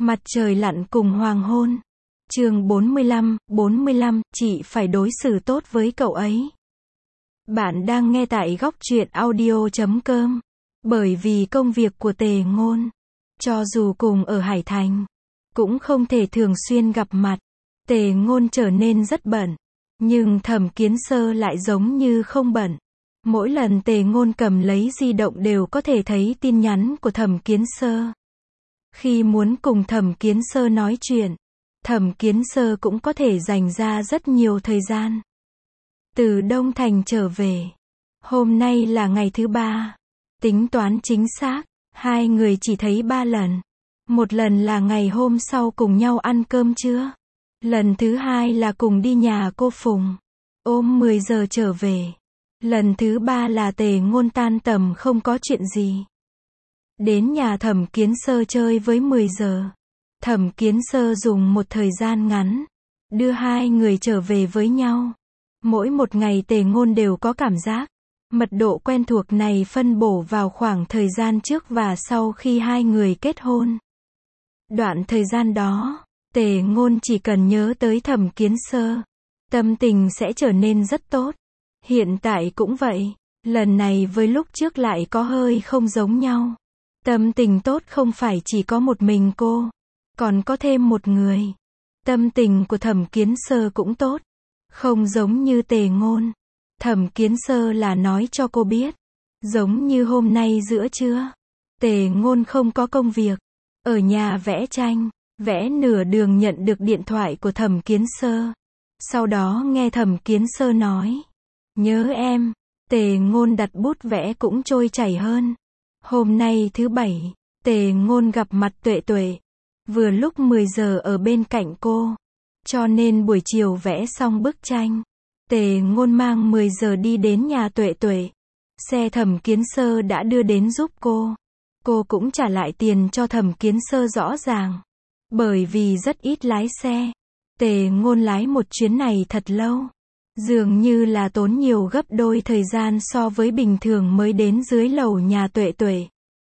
Mặt trời lặn cùng hoàng hôn. Chương 45, chị phải đối xử tốt với cậu ấy. Bạn đang nghe tại góc truyện audio.com. Bởi vì công việc của Tề Ngôn, cho dù cùng ở Hải Thành, cũng không thể thường xuyên gặp mặt. Tề Ngôn trở nên rất bận, nhưng Thẩm Kiến Sơ lại giống như không bận. Mỗi lần Tề Ngôn cầm lấy di động đều có thể thấy tin nhắn của Thẩm Kiến Sơ. Khi muốn cùng Thẩm Kiến Sơ nói chuyện, Thẩm Kiến Sơ cũng có thể dành ra rất nhiều thời gian. Từ Đông Thành trở về, hôm nay là ngày thứ 3. Tính toán chính xác, hai người chỉ thấy 3 lần. Một lần là ngày hôm sau cùng nhau ăn cơm trưa. Lần thứ 2 là cùng đi nhà cô Phùng, ôm 10 giờ trở về. Lần thứ 3 là Tề Ngôn tan tầm không có chuyện gì, đến nhà Thẩm Kiến Sơ chơi với 10 giờ. Thẩm Kiến Sơ dùng một thời gian ngắn, đưa hai người trở về với nhau. Mỗi một ngày Tề Ngôn đều có cảm giác, mật độ quen thuộc này phân bổ vào khoảng thời gian trước và sau khi hai người kết hôn. Đoạn thời gian đó, Tề Ngôn chỉ cần nhớ tới Thẩm Kiến Sơ, tâm tình sẽ trở nên rất tốt. Hiện tại cũng vậy, lần này với lúc trước lại có hơi không giống nhau. Tâm tình tốt không phải chỉ có một mình cô, còn có thêm một người. Tâm tình của Thẩm Kiến Sơ cũng tốt, không giống như Tề Ngôn. Thẩm Kiến Sơ là nói cho cô biết, giống như hôm nay giữa trưa, Tề Ngôn không có công việc, ở nhà vẽ tranh, vẽ nửa đường nhận được điện thoại của Thẩm Kiến Sơ. Sau đó nghe Thẩm Kiến Sơ nói, nhớ em. Tề Ngôn đặt bút vẽ cũng trôi chảy hơn. Hôm nay thứ 7, Tề Ngôn gặp mặt Tuệ Tuệ. Vừa lúc 10 giờ ở bên cạnh cô, cho nên buổi chiều vẽ xong bức tranh, Tề Ngôn mang 10 giờ đi đến nhà Tuệ Tuệ. Xe Thẩm Kiến Sơ đã đưa đến giúp cô. Cô cũng trả lại tiền cho Thẩm Kiến Sơ rõ ràng. Bởi vì rất ít lái xe, Tề Ngôn lái một chuyến này thật lâu. Dường như là tốn nhiều gấp đôi thời gian so với bình thường mới đến dưới lầu nhà Tuệ Tuệ.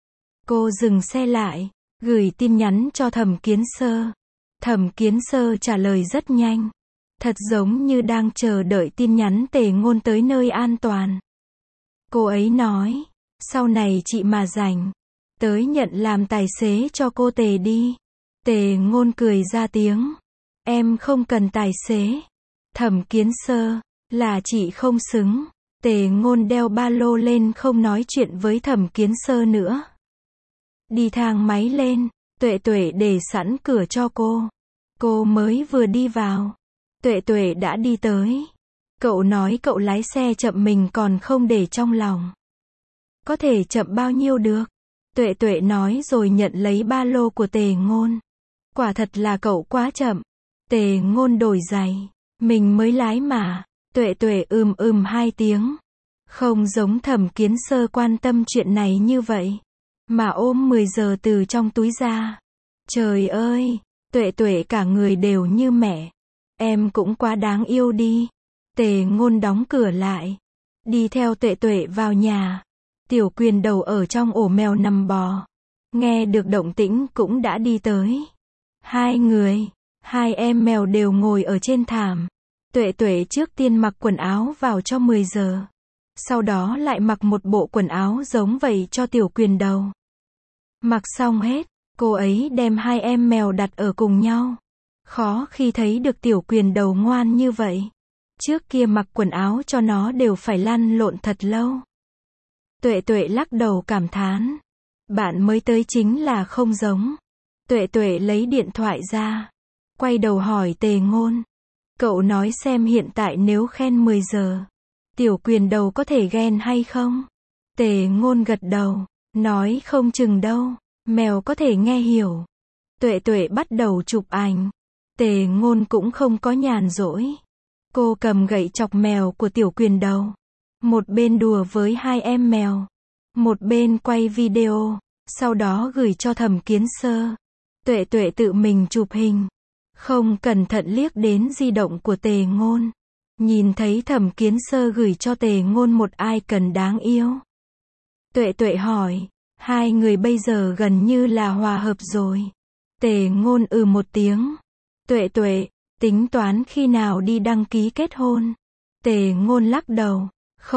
Cô dừng xe lại, gửi tin nhắn cho Thẩm Kiến Sơ. Thẩm Kiến Sơ trả lời rất nhanh, thật giống như đang chờ đợi tin nhắn Tề Ngôn tới nơi an toàn. Cô ấy nói, sau này chị mà rảnh, tới nhận làm tài xế cho cô Tề đi. Tề Ngôn cười ra tiếng, em không cần tài xế. Thẩm Kiến Sơ, là chị không xứng. Tề Ngôn đeo ba lô lên không nói chuyện với Thẩm Kiến Sơ nữa. Đi thang máy lên, Tuệ Tuệ để sẵn cửa cho cô. Cô mới vừa đi vào, Tuệ Tuệ đã đi tới. Cậu nói cậu lái xe chậm mình còn không để trong lòng. Có thể chậm bao nhiêu được? Tuệ Tuệ nói rồi nhận lấy ba lô của Tề Ngôn. Quả thật là cậu quá chậm. Tề Ngôn đổi giày. Mình mới lái mà. Tuệ Tuệ hai tiếng. Không giống Thẩm Kiến Sơ quan tâm chuyện này như vậy, mà ôm 10 giờ từ trong túi ra. Trời ơi, Tuệ Tuệ cả người đều như mẹ. Em cũng quá đáng yêu đi. Tề Ngôn đóng cửa lại, đi theo Tuệ Tuệ vào nhà. Tiểu Quyền đầu ở trong ổ mèo nằm bò, nghe được động tĩnh cũng đã đi tới. Hai em mèo đều ngồi ở trên thảm. Tuệ Tuệ trước tiên mặc quần áo vào cho 10 giờ. Sau đó lại mặc một bộ quần áo giống vậy cho Tiểu Quyền đầu. Mặc xong hết, cô ấy đem hai em mèo đặt ở cùng nhau. Khó khi thấy được Tiểu Quyền đầu ngoan như vậy. Trước kia mặc quần áo cho nó đều phải lăn lộn thật lâu. Tuệ Tuệ lắc đầu cảm thán, bạn mới tới chính là không giống. Tuệ Tuệ lấy điện thoại ra, quay đầu hỏi Tề Ngôn, cậu nói xem hiện tại nếu khen 10 giờ, Tiểu Quyền đầu có thể ghen hay không? Tề Ngôn gật đầu, nói không chừng đâu, mèo có thể nghe hiểu. Tuệ Tuệ bắt đầu chụp ảnh. Tề Ngôn cũng không có nhàn rỗi. Cô cầm gậy chọc mèo của Tiểu Quyền đầu, một bên đùa với hai em mèo, một bên quay video, sau đó gửi cho Thẩm Kiến Sơ. Tuệ Tuệ tự mình chụp hình, không cẩn thận liếc đến di động của Tề Ngôn, nhìn thấy Thẩm Kiến Sơ gửi cho Tề Ngôn một icon đáng yêu. Tuệ Tuệ hỏi, hai người bây giờ gần như là hòa hợp rồi. Tề Ngôn một tiếng. Tuệ Tuệ, tính toán khi nào đi đăng ký kết hôn? Tề Ngôn lắc đầu.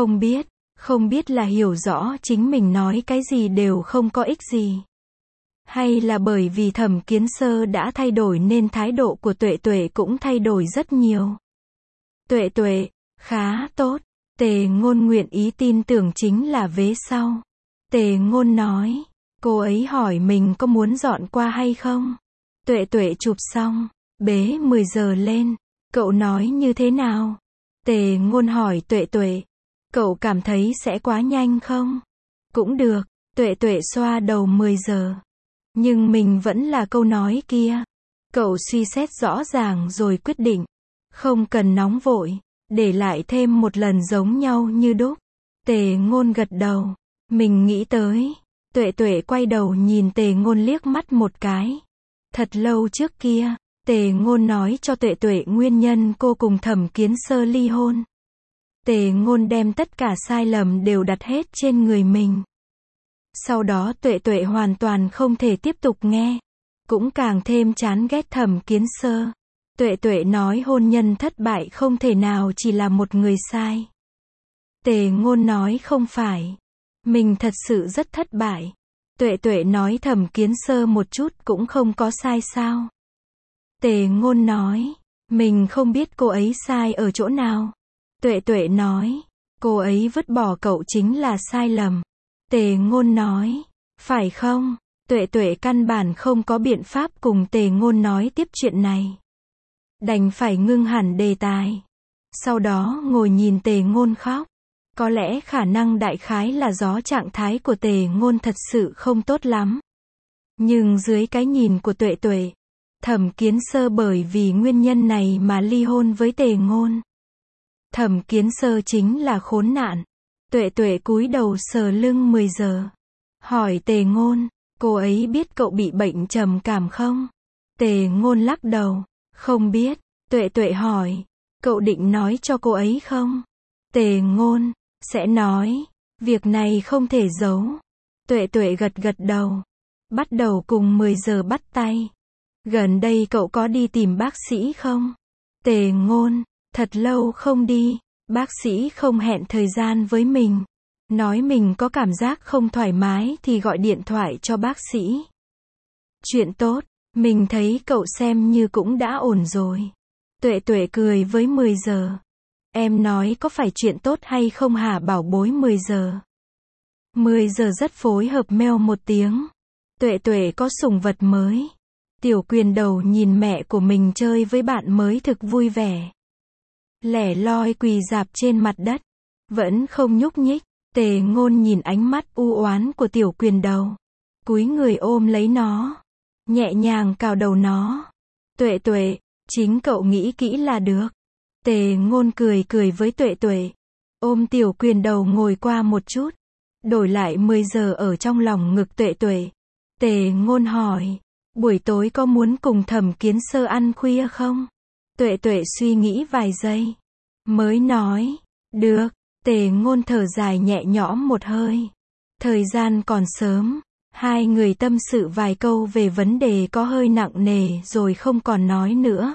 Không biết là hiểu rõ chính mình nói cái gì đều không có ích gì. Hay là bởi vì Thẩm Kiến Sơ đã thay đổi nên thái độ của Tuệ Tuệ cũng thay đổi rất nhiều. Tuệ Tuệ, khá tốt. Tề Ngôn nguyện ý tin tưởng chính là vế sau. Tề Ngôn nói, cô ấy hỏi mình có muốn dọn qua hay không? Tuệ Tuệ chụp xong, bế 10 giờ lên. Cậu nói như thế nào? Tề Ngôn hỏi Tuệ Tuệ. Cậu cảm thấy sẽ quá nhanh không? Cũng được. Tuệ Tuệ xoa đầu 10 giờ. Nhưng mình vẫn là câu nói kia. Cậu suy xét rõ ràng rồi quyết định. Không cần nóng vội. Để lại thêm một lần giống nhau như đúc. Tề Ngôn gật đầu. Mình nghĩ tới. Tuệ Tuệ quay đầu nhìn Tề Ngôn liếc mắt một cái. Thật lâu trước kia, Tề Ngôn nói cho Tuệ Tuệ nguyên nhân cô cùng Thẩm Kiến Sơ ly hôn. Tề Ngôn đem tất cả sai lầm đều đặt hết trên người mình. Sau đó Tuệ Tuệ hoàn toàn không thể tiếp tục nghe. Cũng càng thêm chán ghét Thẩm Kiến Sơ. Tuệ Tuệ nói hôn nhân thất bại không thể nào chỉ là một người sai. Tề Ngôn nói không phải. Mình thật sự rất thất bại. Tuệ Tuệ nói Thẩm Kiến Sơ một chút cũng không có sai sao. Tề Ngôn nói, mình không biết cô ấy sai ở chỗ nào. Tuệ Tuệ nói, cô ấy vứt bỏ cậu chính là sai lầm. Tề Ngôn nói, phải không? Tuệ Tuệ căn bản không có biện pháp cùng Tề Ngôn nói tiếp chuyện này. Đành phải ngưng hẳn đề tài. Sau đó ngồi nhìn Tề Ngôn khóc. Có lẽ khả năng đại khái là do trạng thái của Tề Ngôn thật sự không tốt lắm. Nhưng dưới cái nhìn của Tuệ Tuệ, Thẩm Kiến Sơ bởi vì nguyên nhân này mà ly hôn với Tề Ngôn. Thẩm Kiến Sơ chính là khốn nạn. Tuệ Tuệ cúi đầu sờ lưng 10 giờ. Hỏi Tề Ngôn, cô ấy biết cậu bị bệnh trầm cảm không? Tề Ngôn lắc đầu, không biết. Tuệ Tuệ hỏi, cậu định nói cho cô ấy không? Tề Ngôn, sẽ nói, việc này không thể giấu. Tuệ Tuệ gật gật đầu. Bắt đầu cùng 10 giờ bắt tay. Gần đây cậu có đi tìm bác sĩ không? Tề Ngôn, thật lâu không đi. Bác sĩ không hẹn thời gian với mình. Nói mình có cảm giác không thoải mái thì gọi điện thoại cho bác sĩ. Chuyện tốt, mình thấy cậu xem như cũng đã ổn rồi. Tuệ Tuệ cười với 10 giờ. Em nói có phải chuyện tốt hay không hả bảo bối 10 giờ? 10 giờ rất phối hợp meo một tiếng. Tuệ Tuệ có sủng vật mới. Tiểu Quyền Đầu nhìn mẹ của mình chơi với bạn mới thực vui vẻ. Lẻ loi quỳ rạp trên mặt đất. Vẫn không nhúc nhích. Tề Ngôn nhìn ánh mắt u oán của Tiểu Quyền Đầu. Cúi người ôm lấy nó. Nhẹ nhàng cào đầu nó. Tuệ Tuệ, chính cậu nghĩ kỹ là được. Tề Ngôn cười cười với Tuệ Tuệ. Ôm Tiểu Quyền Đầu ngồi qua một chút. Đổi lại 10 giờ ở trong lòng ngực Tuệ Tuệ. Tề Ngôn hỏi. Buổi tối có muốn cùng Thẩm Kiến Sơ ăn khuya không? Tuệ Tuệ suy nghĩ vài giây. Mới nói. Được. Tề Ngôn thở dài nhẹ nhõm một hơi. Thời gian còn sớm. Hai người tâm sự vài câu về vấn đề có hơi nặng nề rồi không còn nói nữa.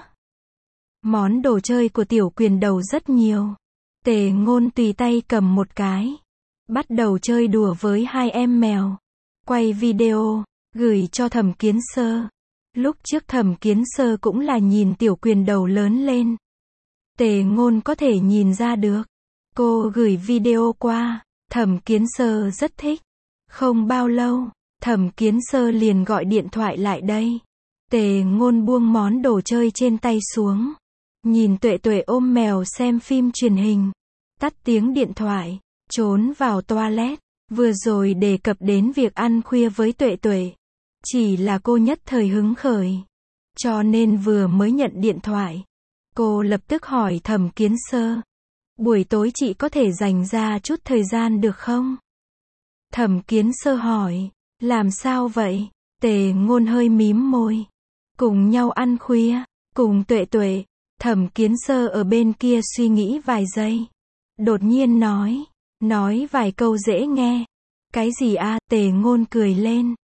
Món đồ chơi của Tiểu Quyền Đầu rất nhiều. Tề Ngôn tùy tay cầm một cái. Bắt đầu chơi đùa với hai em mèo. Quay video, gửi cho Thẩm Kiến Sơ. Lúc trước Thẩm Kiến Sơ cũng là nhìn Tiểu Quyền Đầu lớn lên. Tề Ngôn có thể nhìn ra được. Cô gửi video qua. Thẩm Kiến Sơ rất thích. Không bao lâu, Thẩm Kiến Sơ liền gọi điện thoại lại đây. Tề Ngôn buông món đồ chơi trên tay xuống. Nhìn Tuệ Tuệ ôm mèo xem phim truyền hình. Tắt tiếng điện thoại. Trốn vào toilet. Vừa rồi đề cập đến việc ăn khuya với Tuệ Tuệ. Chỉ là cô nhất thời hứng khởi. Cho nên vừa mới nhận điện thoại. Cô lập tức hỏi Thẩm Kiến Sơ. Buổi tối chị có thể dành ra chút thời gian được không? Thẩm Kiến Sơ hỏi. Làm sao vậy? Tề Ngôn hơi mím môi. Cùng nhau ăn khuya. Cùng Tuệ Tuệ. Thẩm Kiến Sơ ở bên kia suy nghĩ vài giây. Đột nhiên nói. Nói vài câu dễ nghe. Cái gì a? Tề Ngôn cười lên.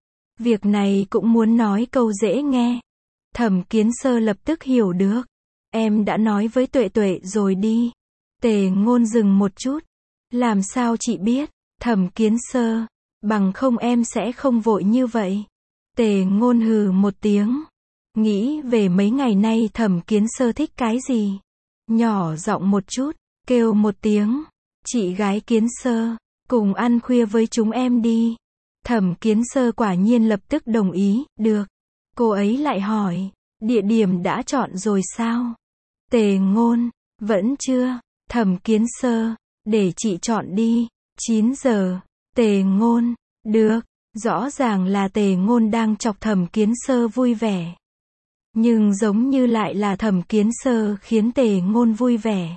Việc này cũng muốn nói câu dễ nghe. Thẩm Kiến Sơ lập tức hiểu được. Em đã nói với Tuệ Tuệ rồi đi. Tề Ngôn dừng một chút. Làm sao chị biết? Thẩm Kiến Sơ. Bằng không em sẽ không vội như vậy. Tề Ngôn hừ một tiếng. Nghĩ về mấy ngày nay Thẩm Kiến Sơ thích cái gì? Nhỏ giọng một chút, kêu một tiếng. Chị gái Kiến Sơ, cùng ăn khuya với chúng em đi. Thẩm Kiến Sơ quả nhiên lập tức đồng ý, được. Cô ấy lại hỏi, địa điểm đã chọn rồi sao? Tề Ngôn, vẫn chưa. Thẩm Kiến Sơ, để chị chọn đi. 9 giờ. Tề Ngôn, được. Rõ ràng là Tề Ngôn đang chọc Thẩm Kiến Sơ vui vẻ. Nhưng giống như lại là Thẩm Kiến Sơ khiến Tề Ngôn vui vẻ.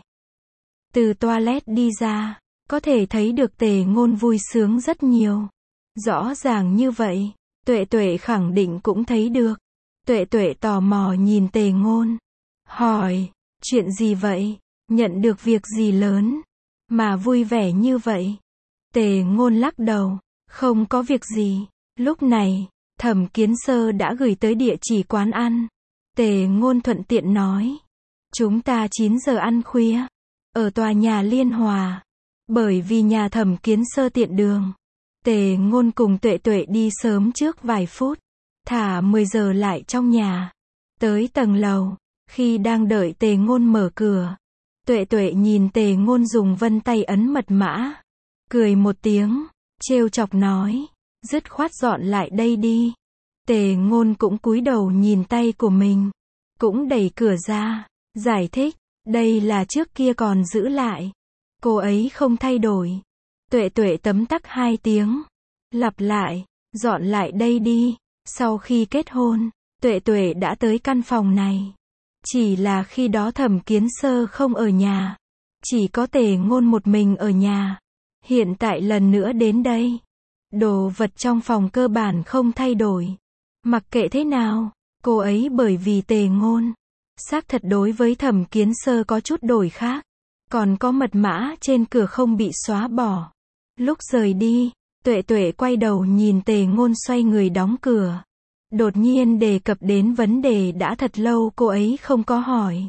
Từ toilet đi ra, có thể thấy được Tề Ngôn vui sướng rất nhiều. Rõ ràng như vậy, Tuệ Tuệ khẳng định cũng thấy được. Tuệ Tuệ tò mò nhìn Tề Ngôn. Hỏi, chuyện gì vậy? Nhận được việc gì lớn? Mà vui vẻ như vậy? Tề Ngôn lắc đầu. Không có việc gì. Lúc này, Thẩm Kiến Sơ đã gửi tới địa chỉ quán ăn. Tề Ngôn thuận tiện nói. Chúng ta 9 giờ ăn khuya. Ở tòa nhà Liên Hòa. Bởi vì nhà Thẩm Kiến Sơ tiện đường. Tề Ngôn cùng Tuệ Tuệ đi sớm trước vài phút. Thả 10 giờ lại trong nhà. Tới tầng lầu. Khi đang đợi Tề Ngôn mở cửa. Tuệ Tuệ nhìn Tề Ngôn dùng vân tay ấn mật mã. Cười một tiếng. Trêu chọc nói. Dứt khoát dọn lại đây đi. Tề Ngôn cũng cúi đầu nhìn tay của mình. Cũng đẩy cửa ra. Giải thích. Đây là trước kia còn giữ lại. Cô ấy không thay đổi. Tuệ Tuệ tấm tắc 2 tiếng. Lặp lại. Dọn lại đây đi. Sau khi kết hôn, Tuệ Tuệ đã tới căn phòng này. Chỉ là khi đó Thẩm Kiến Sơ không ở nhà. Chỉ có Tề Ngôn một mình ở nhà. Hiện tại lần nữa đến đây. Đồ vật trong phòng cơ bản không thay đổi. Mặc kệ thế nào, cô ấy bởi vì Tề Ngôn. Xác thật đối với Thẩm Kiến Sơ có chút đổi khác. Còn có mật mã trên cửa không bị xóa bỏ. Lúc rời đi, Tuệ Tuệ quay đầu nhìn Tề Ngôn xoay người đóng cửa. Đột nhiên đề cập đến vấn đề đã thật lâu cô ấy không có hỏi.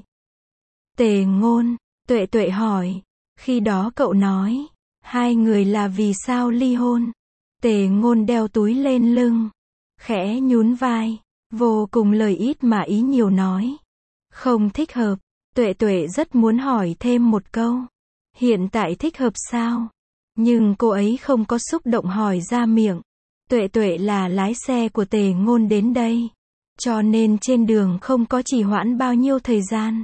Tề Ngôn, Tuệ Tuệ hỏi. Khi đó cậu nói, 2 người là vì sao ly hôn? Tề Ngôn đeo túi lên lưng. Khẽ nhún vai. Vô cùng lời ít mà ý nhiều nói. Không thích hợp. Tuệ Tuệ rất muốn hỏi thêm một câu. Hiện tại thích hợp sao? Nhưng cô ấy không có xúc động hỏi ra miệng. Tuệ Tuệ là lái xe của Tề Ngôn đến đây. Cho nên trên đường không có trì hoãn bao nhiêu thời gian.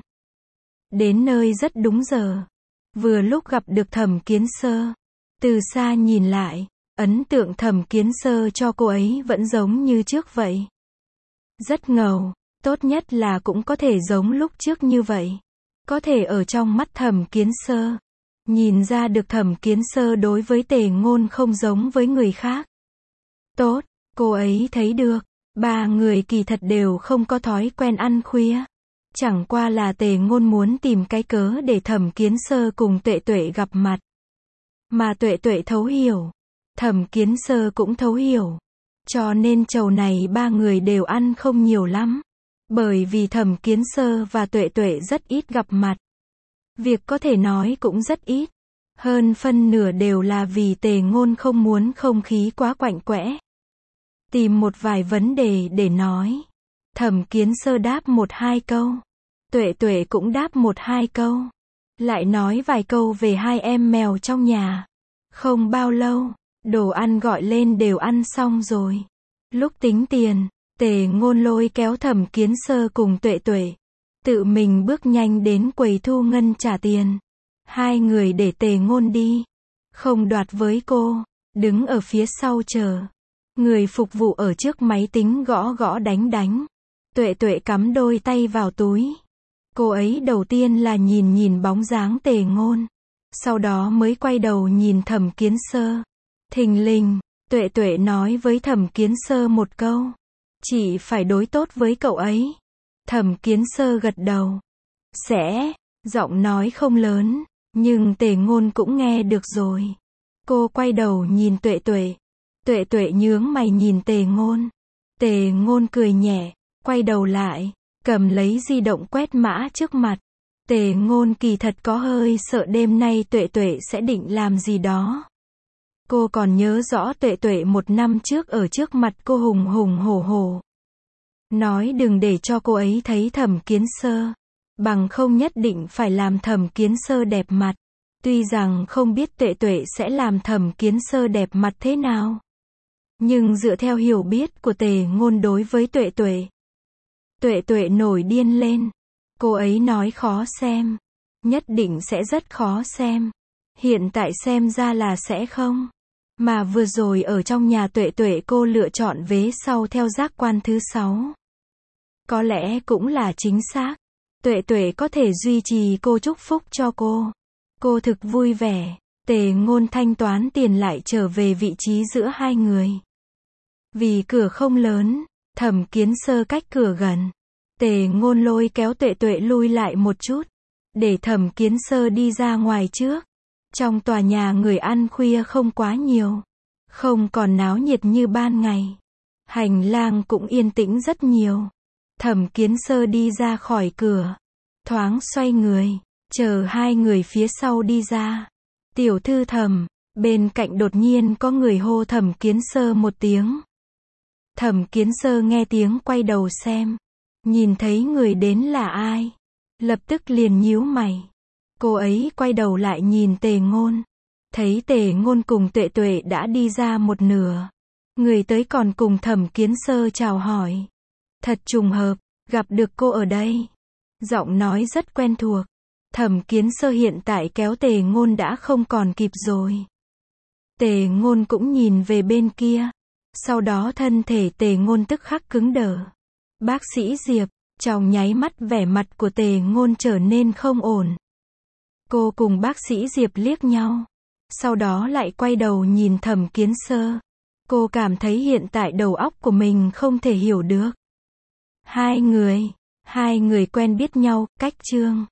Đến nơi rất đúng giờ. Vừa lúc gặp được Thẩm Kiến Sơ. Từ xa nhìn lại, ấn tượng Thẩm Kiến Sơ cho cô ấy vẫn giống như trước vậy. Rất ngầu, tốt nhất là cũng có thể giống lúc trước như vậy. Có thể ở trong mắt Thẩm Kiến Sơ, nhìn ra được Thẩm Kiến Sơ đối với Tề Ngôn không giống với người khác. Tốt, cô ấy thấy được, 3 người kỳ thật đều không có thói quen ăn khuya. Chẳng qua là Tề Ngôn muốn tìm cái cớ để Thẩm Kiến Sơ cùng Tuệ Tuệ gặp mặt. Mà Tuệ Tuệ thấu hiểu. Thẩm Kiến Sơ cũng thấu hiểu. Cho nên chầu này 3 người đều ăn không nhiều lắm. Bởi vì Thẩm Kiến Sơ và Tuệ Tuệ rất ít gặp mặt. Việc có thể nói cũng rất ít. Hơn phân nửa đều là vì Tề Ngôn không muốn không khí quá quạnh quẽ. Tìm một vài vấn đề để nói. Thẩm Kiến Sơ đáp 1-2 câu. Tuệ Tuệ cũng đáp 1-2 câu. Lại nói vài câu về 2 em mèo trong nhà. Không bao lâu, đồ ăn gọi lên đều ăn xong rồi. Lúc tính tiền, Tề Ngôn lôi kéo Thẩm Kiến Sơ cùng Tuệ Tuệ. Tự mình bước nhanh đến quầy thu ngân trả tiền. 2 người để Tề Ngôn đi. Không đoạt với cô. Đứng ở phía sau chờ. Người phục vụ ở trước máy tính gõ gõ đánh đánh. Tuệ Tuệ cắm đôi tay vào túi. Cô ấy đầu tiên là nhìn bóng dáng Tề Ngôn. Sau đó mới quay đầu nhìn Thẩm Kiến Sơ. Thình lình, Tuệ Tuệ nói với Thẩm Kiến Sơ một câu. Chị phải đối tốt với cậu ấy. Thẩm Kiến Sơ gật đầu. Sẽ, giọng nói không lớn, nhưng Tề Ngôn cũng nghe được rồi. Cô quay đầu nhìn Tuệ Tuệ. Tuệ Tuệ nhướng mày nhìn Tề Ngôn. Tề Ngôn cười nhẹ, quay đầu lại, cầm lấy di động quét mã trước mặt. Tề Ngôn kỳ thật có hơi sợ đêm nay Tuệ Tuệ sẽ định làm gì đó. Cô còn nhớ rõ Tuệ Tuệ 1 năm trước ở trước mặt cô hùng hùng hổ hổ. Nói đừng để cho cô ấy thấy Thẩm Kiến Sơ. Bằng không nhất định phải làm Thẩm Kiến Sơ đẹp mặt. Tuy rằng không biết Tuệ Tuệ sẽ làm Thẩm Kiến Sơ đẹp mặt thế nào. Nhưng dựa theo hiểu biết của Tề Ngôn đối với Tuệ Tuệ. Tuệ Tuệ nổi điên lên. Cô ấy nói khó xem. Nhất định sẽ rất khó xem. Hiện tại xem ra là sẽ không. Mà vừa rồi ở trong nhà Tuệ Tuệ cô lựa chọn vế sau theo giác quan thứ 6. Có lẽ cũng là chính xác. Tuệ Tuệ có thể duy trì cô chúc phúc cho cô. Cô thực vui vẻ. Tề Ngôn thanh toán tiền lại trở về vị trí giữa hai người. Vì cửa không lớn, Thẩm Kiến Sơ cách cửa gần. Tề Ngôn lôi kéo Tuệ Tuệ lui lại một chút. Để Thẩm Kiến Sơ đi ra ngoài trước. Trong tòa nhà người ăn khuya không quá nhiều. Không còn náo nhiệt như ban ngày. Hành lang cũng yên tĩnh rất nhiều. Thẩm Kiến Sơ đi ra khỏi cửa. Thoáng xoay người. Chờ hai người phía sau đi ra. Tiểu thư Thẩm. Bên cạnh đột nhiên có người hô Thẩm Kiến Sơ một tiếng. Thẩm Kiến Sơ nghe tiếng quay đầu xem. Nhìn thấy người đến là ai. Lập tức liền nhíu mày. Cô ấy quay đầu lại nhìn Tề Ngôn. Thấy Tề Ngôn cùng Tuệ Tuệ đã đi ra một nửa. Người tới còn cùng Thẩm Kiến Sơ chào hỏi. Thật trùng hợp, gặp được cô ở đây. Giọng nói rất quen thuộc. Thẩm Kiến Sơ hiện tại kéo Tề Ngôn đã không còn kịp rồi. Tề Ngôn cũng nhìn về bên kia. Sau đó thân thể Tề Ngôn tức khắc cứng đờ. Bác sĩ Diệp, trong nháy mắt vẻ mặt của Tề Ngôn trở nên không ổn. Cô cùng bác sĩ Diệp liếc nhau. Sau đó lại quay đầu nhìn Thẩm Kiến Sơ. Cô cảm thấy hiện tại đầu óc của mình không thể hiểu được. Hai người quen biết nhau, cách chương.